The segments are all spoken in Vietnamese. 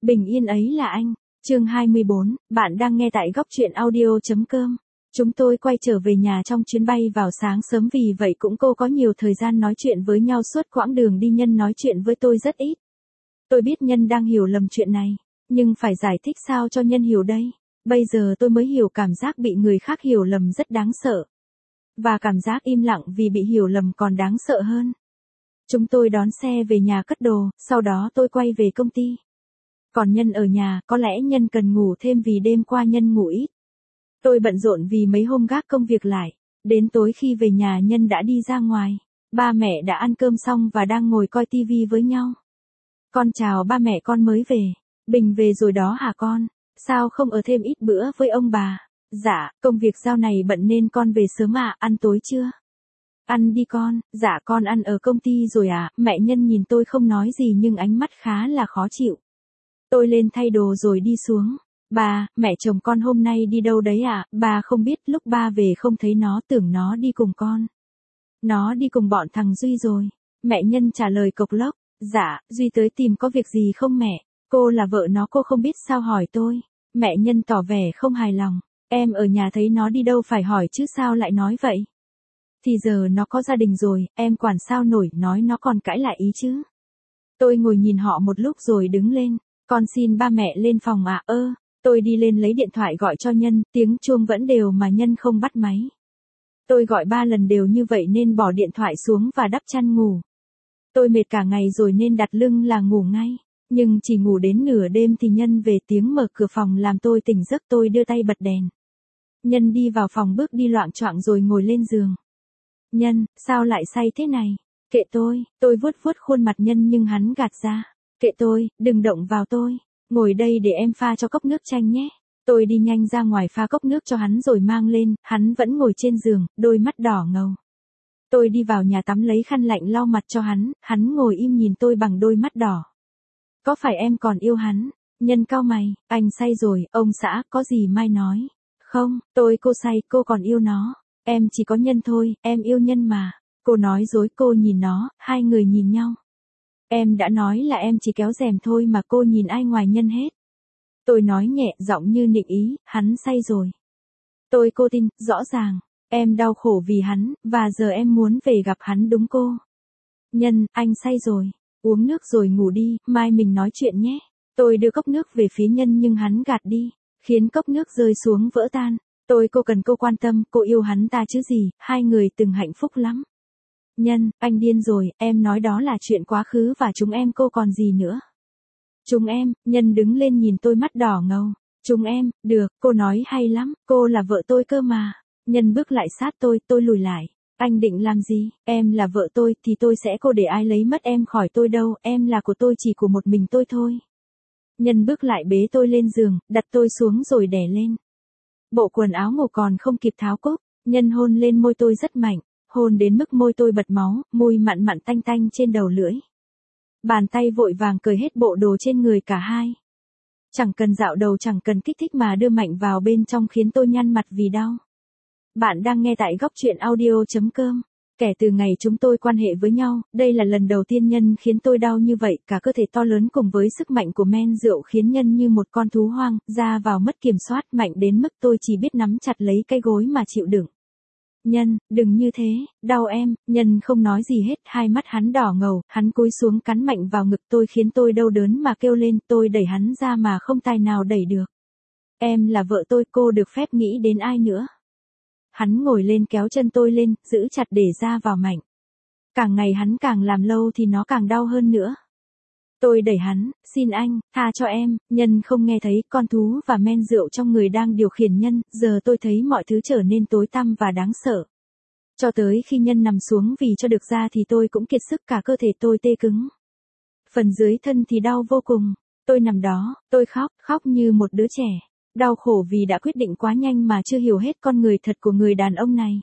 Bình yên ấy là anh. Chương 24, bạn đang nghe tại góc truyện audio.com. Chúng tôi quay trở về nhà trong chuyến bay vào sáng sớm, vì vậy cũng cô có nhiều thời gian nói chuyện với nhau suốt quãng đường đi. Nhân nói chuyện với tôi rất ít. Tôi biết Nhân đang hiểu lầm chuyện này, nhưng phải giải thích sao cho Nhân hiểu đây. Bây giờ tôi mới hiểu cảm giác bị người khác hiểu lầm rất đáng sợ. Và cảm giác im lặng vì bị hiểu lầm còn đáng sợ hơn. Chúng tôi đón xe về nhà cất đồ, sau đó tôi quay về công ty. Còn Nhân ở nhà, có lẽ Nhân cần ngủ thêm vì đêm qua Nhân ngủ ít. Tôi bận rộn vì mấy hôm gác công việc lại. Đến tối khi về nhà Nhân đã đi ra ngoài. Ba mẹ đã ăn cơm xong và đang ngồi coi tivi với nhau. Con chào ba mẹ, con mới về. Bình về rồi đó hả con? Sao không ở thêm ít bữa với ông bà? Dạ, công việc dạo này bận nên con về sớm ạ. Ăn tối chưa? Ăn đi con. Dạ con ăn ở công ty rồi ạ. Mẹ Nhân nhìn tôi không nói gì nhưng ánh mắt khá là khó chịu. Tôi lên thay đồ rồi đi xuống. Bà, mẹ chồng con hôm nay đi đâu đấy ạ? Bà không biết, lúc ba về không thấy nó, tưởng nó đi cùng con. Nó đi cùng bọn thằng Duy rồi. Mẹ Nhân trả lời cộc lốc. Dạ, Duy tới tìm có việc gì không mẹ? Cô là vợ nó, cô không biết sao hỏi tôi. Mẹ Nhân tỏ vẻ không hài lòng. Em ở nhà thấy nó đi đâu phải hỏi chứ sao lại nói vậy? Thì giờ nó có gia đình rồi, em quản sao nổi, nói nó còn cãi lại ý chứ. Tôi ngồi nhìn họ một lúc rồi đứng lên. Con xin ba mẹ lên phòng ạ. Tôi đi lên lấy điện thoại gọi cho Nhân, tiếng chuông vẫn đều mà Nhân không bắt máy. Tôi gọi 3 lần đều như vậy nên bỏ điện thoại xuống và đắp chăn ngủ. Tôi mệt cả ngày rồi nên đặt lưng là ngủ ngay. Nhưng chỉ ngủ đến nửa đêm thì Nhân về, tiếng mở cửa phòng làm tôi tỉnh giấc. Tôi đưa tay bật đèn. Nhân đi vào phòng, bước đi loạng choạng rồi ngồi lên giường. Nhân, sao lại say thế này? Kệ tôi vuốt vuốt khuôn mặt Nhân nhưng hắn gạt ra. Kệ tôi, đừng động vào tôi. Ngồi đây để em pha cho cốc nước chanh nhé. Tôi đi nhanh ra ngoài pha cốc nước cho hắn rồi mang lên, hắn vẫn ngồi trên giường, đôi mắt đỏ ngầu. Tôi đi vào nhà tắm lấy khăn lạnh lau mặt cho hắn ngồi im nhìn tôi bằng đôi mắt đỏ. Có phải em còn yêu hắn? Nhân cau mày, anh say rồi, ông xã, có gì mai nói. Không, cô say, cô còn yêu nó. Em chỉ có Nhân thôi, em yêu Nhân mà. Cô nói dối. Cô nhìn nó, hai người nhìn nhau. Em đã nói là em chỉ kéo rèm thôi mà, cô nhìn ai ngoài Nhân hết. Tôi nói nhẹ giọng như nịnh ý, hắn say rồi. Cô tin, rõ ràng, em đau khổ vì hắn, và giờ em muốn về gặp hắn đúng cô. Nhân, anh say rồi, uống nước rồi ngủ đi, mai mình nói chuyện nhé. Tôi đưa cốc nước về phía Nhân nhưng hắn gạt đi, khiến cốc nước rơi xuống vỡ tan. Cô cần cô quan tâm, cô yêu hắn ta chứ gì, hai người từng hạnh phúc lắm. Nhân, anh điên rồi, em nói đó là chuyện quá khứ và chúng em, cô còn gì nữa. Chúng em, Nhân đứng lên nhìn tôi mắt đỏ ngầu. Chúng em, được, cô nói hay lắm, cô là vợ tôi cơ mà. Nhân bước lại sát tôi lùi lại. Anh định làm gì? Em là vợ tôi thì tôi sẽ, cô để ai lấy mất em khỏi tôi đâu, em là của tôi, chỉ của một mình tôi thôi. Nhân bước lại bế tôi lên giường, đặt tôi xuống rồi đè lên. Bộ quần áo ngủ còn không kịp tháo cúc, Nhân hôn lên môi tôi rất mạnh, hôn đến mức môi tôi bật máu, mùi mặn mặn tanh tanh trên đầu lưỡi. Bàn tay vội vàng cởi hết bộ đồ trên người cả hai. Chẳng cần dạo đầu, chẳng cần kích thích mà đưa mạnh vào bên trong khiến tôi nhăn mặt vì đau. Bạn đang nghe tại góc truyện audio.com. Kể từ ngày chúng tôi quan hệ với nhau, đây là lần đầu tiên Nhân khiến tôi đau như vậy. Cả cơ thể to lớn cùng với sức mạnh của men rượu khiến Nhân như một con thú hoang, ra vào mất kiểm soát, mạnh đến mức tôi chỉ biết nắm chặt lấy cái gối mà chịu đựng. Nhân, đừng như thế, đau em. Nhân không nói gì hết, hai mắt hắn đỏ ngầu, hắn cúi xuống cắn mạnh vào ngực tôi khiến tôi đau đớn mà kêu lên. Tôi đẩy hắn ra mà không tài nào đẩy được. Em là vợ tôi, cô được phép nghĩ đến ai nữa. Hắn ngồi lên kéo chân tôi lên, giữ chặt để ra vào mạnh. Càng ngày hắn càng làm lâu thì nó càng đau hơn nữa. Tôi đẩy hắn, xin anh, tha cho em. Nhân không nghe thấy, con thú và men rượu trong người đang điều khiển Nhân. Giờ tôi thấy mọi thứ trở nên tối tăm và đáng sợ. Cho tới khi Nhân nằm xuống vì cho được ra thì tôi cũng kiệt sức, cả cơ thể tôi tê cứng. Phần dưới thân thì đau vô cùng. Tôi nằm đó, tôi khóc như một đứa trẻ. Đau khổ vì đã quyết định quá nhanh mà chưa hiểu hết con người thật của người đàn ông này.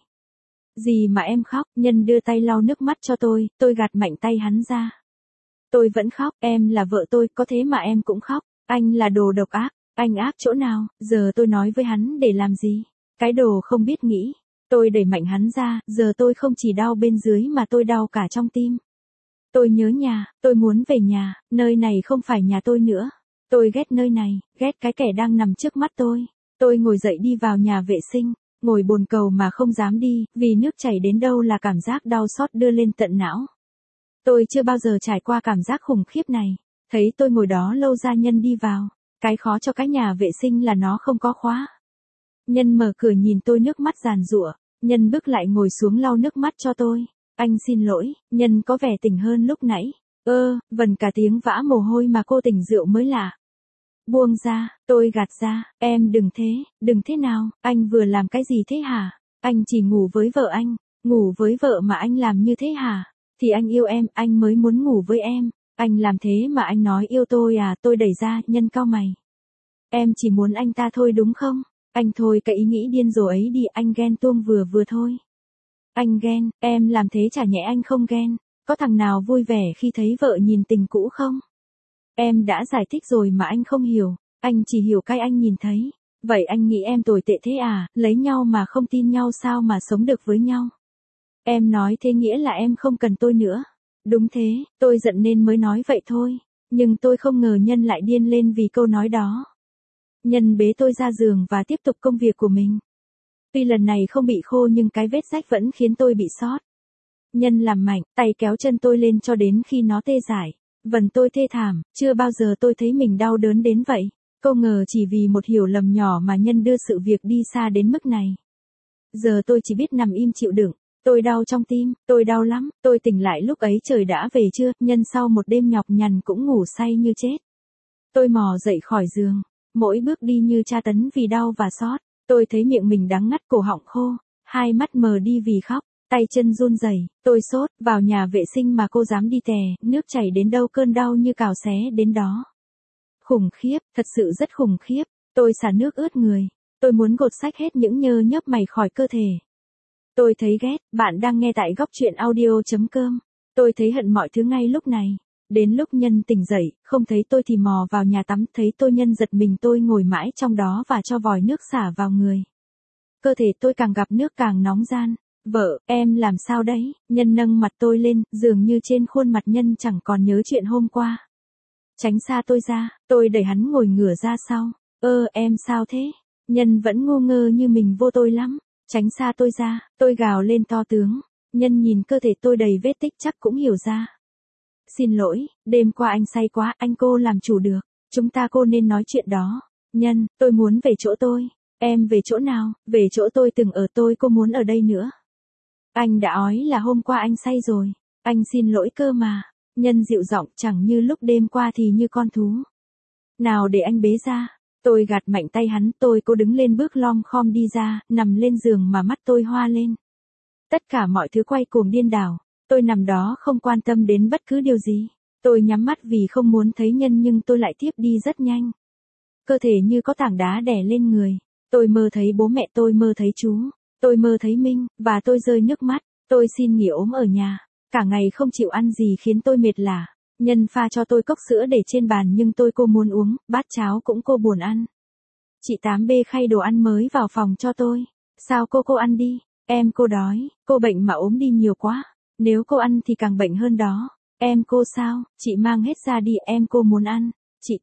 Gì mà em khóc? Nhân đưa tay lau nước mắt cho tôi gạt mạnh tay hắn ra. Tôi vẫn khóc, em là vợ tôi, có thế mà em cũng khóc. Anh là đồ độc ác. Anh ác chỗ nào? Giờ tôi nói với hắn để làm gì? Cái đồ không biết nghĩ. Tôi đẩy mạnh hắn ra, giờ tôi không chỉ đau bên dưới mà tôi đau cả trong tim. Tôi nhớ nhà, tôi muốn về nhà, nơi này không phải nhà tôi nữa. Tôi ghét nơi này, ghét cái kẻ đang nằm trước mắt tôi. Tôi ngồi dậy đi vào nhà vệ sinh, ngồi bồn cầu mà không dám đi, vì nước chảy đến đâu là cảm giác đau xót đưa lên tận não. Tôi chưa bao giờ trải qua cảm giác khủng khiếp này. Thấy tôi ngồi đó lâu ra Nhân đi vào. Cái khó cho cái nhà vệ sinh là nó không có khóa. Nhân mở cửa nhìn tôi nước mắt giàn giụa. Nhân bước lại ngồi xuống lau nước mắt cho tôi. Anh xin lỗi, Nhân có vẻ tỉnh hơn lúc nãy. Vần cả tiếng vã mồ hôi mà cô tỉnh rượu mới lạ. Buông ra, tôi gạt ra, em đừng thế nào, anh vừa làm cái gì thế hả? Anh chỉ ngủ với vợ anh, ngủ với vợ mà anh làm như thế hả? Thì anh yêu em, anh mới muốn ngủ với em. Anh làm thế mà anh nói yêu tôi à? Tôi đẩy ra. Nhân cau mày. Em chỉ muốn anh ta thôi đúng không? Anh thôi cái ý nghĩ điên rồ ấy đi, anh ghen tuông vừa vừa thôi. Anh ghen, em làm thế chả nhẽ anh không ghen. Có thằng nào vui vẻ khi thấy vợ nhìn tình cũ không? Em đã giải thích rồi mà anh không hiểu, anh chỉ hiểu cái anh nhìn thấy. Vậy anh nghĩ em tồi tệ thế à, lấy nhau mà không tin nhau sao mà sống được với nhau? Em nói thế nghĩa là em không cần tôi nữa. Đúng thế, tôi giận nên mới nói vậy thôi. Nhưng tôi không ngờ Nhân lại điên lên vì câu nói đó. Nhân bế tôi ra giường và tiếp tục công việc của mình. Tuy lần này không bị khô nhưng cái vết rách vẫn khiến tôi bị sót. Nhân làm mạnh, tay kéo chân tôi lên cho đến khi nó tê dại. Vần tôi thê thảm, chưa bao giờ tôi thấy mình đau đớn đến vậy. Không ngờ chỉ vì một hiểu lầm nhỏ mà Nhân đưa sự việc đi xa đến mức này. Giờ tôi chỉ biết nằm im chịu đựng. Tôi đau trong tim, tôi đau lắm. Tôi tỉnh lại lúc ấy trời đã về trưa, Nhân sau một đêm nhọc nhằn cũng ngủ say như chết. Tôi mò dậy khỏi giường, mỗi bước đi như tra tấn vì đau và xót. Tôi thấy miệng mình đắng ngắt, cổ họng khô, hai mắt mờ đi vì khóc. Tay chân run rẩy, tôi sốt, vào nhà vệ sinh mà cô dám đi tè, nước chảy đến đâu cơn đau như cào xé đến đó. Khủng khiếp, thật sự rất khủng khiếp, tôi xả nước ướt người, tôi muốn gột xách hết những nhơ nhớp mày khỏi cơ thể. Tôi thấy ghét, bạn đang nghe tại góc truyện audio.com. Tôi thấy hận mọi thứ ngay lúc này. Đến lúc Nhân tỉnh dậy, không thấy tôi thì mò vào nhà tắm, thấy tôi Nhân giật mình, tôi ngồi mãi trong đó và cho vòi nước xả vào người. Cơ thể tôi càng gặp nước càng nóng gian. Vợ, em làm sao đấy? Nhân nâng mặt tôi lên, dường như trên khuôn mặt Nhân chẳng còn nhớ chuyện hôm qua. Tránh xa tôi ra, tôi đẩy hắn ngồi ngửa ra sau. Em sao thế? Nhân vẫn ngu ngơ như mình vô tôi lắm. Tránh xa tôi ra, tôi gào lên to tướng. Nhân nhìn cơ thể tôi đầy vết tích chắc cũng hiểu ra. Xin lỗi, đêm qua anh say quá, anh cô làm chủ được. Chúng ta cô nên nói chuyện đó. Nhân, tôi muốn về chỗ tôi. Em về chỗ nào? Về chỗ tôi từng ở, cô muốn ở đây nữa. Anh đã ói là hôm qua anh say rồi. Anh xin lỗi cơ mà. Nhân dịu giọng, chẳng như lúc đêm qua thì như con thú. Nào để anh bế ra. Tôi gạt mạnh tay hắn, cô đứng lên bước lom khom đi ra, nằm lên giường mà mắt tôi hoa lên. Tất cả mọi thứ quay cuồng điên đảo. Tôi nằm đó không quan tâm đến bất cứ điều gì. Tôi nhắm mắt vì không muốn thấy Nhân nhưng tôi lại thiếp đi rất nhanh. Cơ thể như có tảng đá đè lên người. Tôi mơ thấy bố mẹ, tôi mơ thấy chú. Tôi mơ thấy Minh, và tôi rơi nước mắt. Tôi xin nghỉ ốm ở nhà. Cả ngày không chịu ăn gì khiến tôi mệt lả. Nhân pha cho tôi cốc sữa để trên bàn nhưng cô muốn uống, bát cháo cũng cô buồn ăn. Chị Tám bê khay đồ ăn mới vào phòng cho tôi. Sao cô ăn đi, em cô đói, cô bệnh mà ốm đi nhiều quá. Nếu cô ăn thì càng bệnh hơn đó. Em cô sao, chị mang hết ra đi, em cô muốn ăn.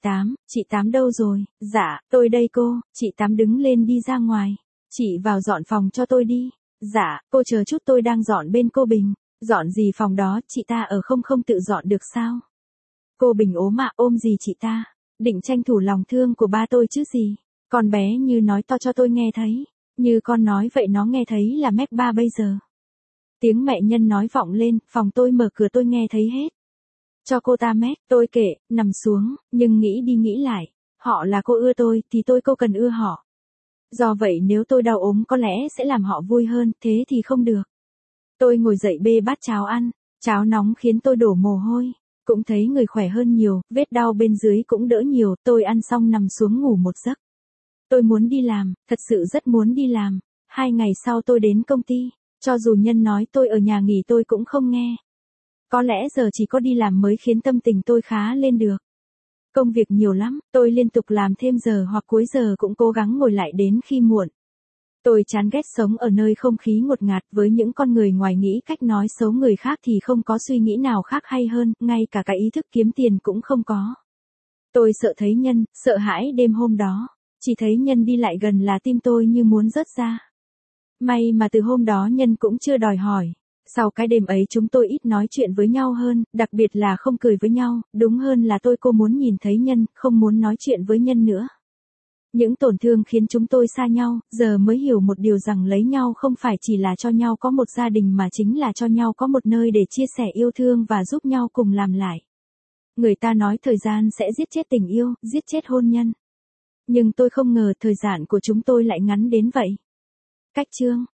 Chị Tám đâu rồi? Dạ, tôi đây cô. Chị Tám đứng lên đi ra ngoài. Chị vào dọn phòng cho tôi đi. Dạ, cô chờ chút, tôi đang dọn bên cô Bình. Dọn gì phòng đó, chị ta ở không tự dọn được sao? Cô Bình ốm ạ, ôm gì chị ta? Định tranh thủ lòng thương của ba tôi chứ gì? Con bé như nói to cho tôi nghe thấy. Như con nói vậy nó nghe thấy là mép ba bây giờ. Tiếng mẹ Nhân nói vọng lên, phòng tôi mở cửa tôi nghe thấy hết. Cho cô ta mét, tôi kệ, nằm xuống, nhưng nghĩ đi nghĩ lại. Họ là cô ưa tôi, thì cô cần ưa họ. Do vậy nếu tôi đau ốm có lẽ sẽ làm họ vui hơn, thế thì không được. Tôi ngồi dậy bê bát cháo ăn, cháo nóng khiến tôi đổ mồ hôi. Cũng thấy người khỏe hơn nhiều, vết đau bên dưới cũng đỡ nhiều, tôi ăn xong nằm xuống ngủ một giấc. Tôi muốn đi làm, thật sự rất muốn đi làm. 2 ngày sau tôi đến công ty, cho dù Nhân nói tôi ở nhà nghỉ tôi cũng không nghe. Có lẽ giờ chỉ có đi làm mới khiến tâm tình tôi khá lên được. Công việc nhiều lắm, tôi liên tục làm thêm giờ hoặc cuối giờ cũng cố gắng ngồi lại đến khi muộn. Tôi chán ghét sống ở nơi không khí ngột ngạt với những con người ngoài nghĩ cách nói xấu người khác thì không có suy nghĩ nào khác hay hơn, ngay cả cái ý thức kiếm tiền cũng không có. Tôi sợ thấy Nhân, sợ hãi đêm hôm đó. Chỉ thấy Nhân đi lại gần là tim tôi như muốn rớt ra. May mà từ hôm đó Nhân cũng chưa đòi hỏi. Sau cái đêm ấy chúng tôi ít nói chuyện với nhau hơn, đặc biệt là không cười với nhau, đúng hơn là cô muốn nhìn thấy Nhân, không muốn nói chuyện với Nhân nữa. Những tổn thương khiến chúng tôi xa nhau, giờ mới hiểu một điều rằng lấy nhau không phải chỉ là cho nhau có một gia đình mà chính là cho nhau có một nơi để chia sẻ yêu thương và giúp nhau cùng làm lại. Người ta nói thời gian sẽ giết chết tình yêu, giết chết hôn nhân. Nhưng tôi không ngờ thời gian của chúng tôi lại ngắn đến vậy. Cách chương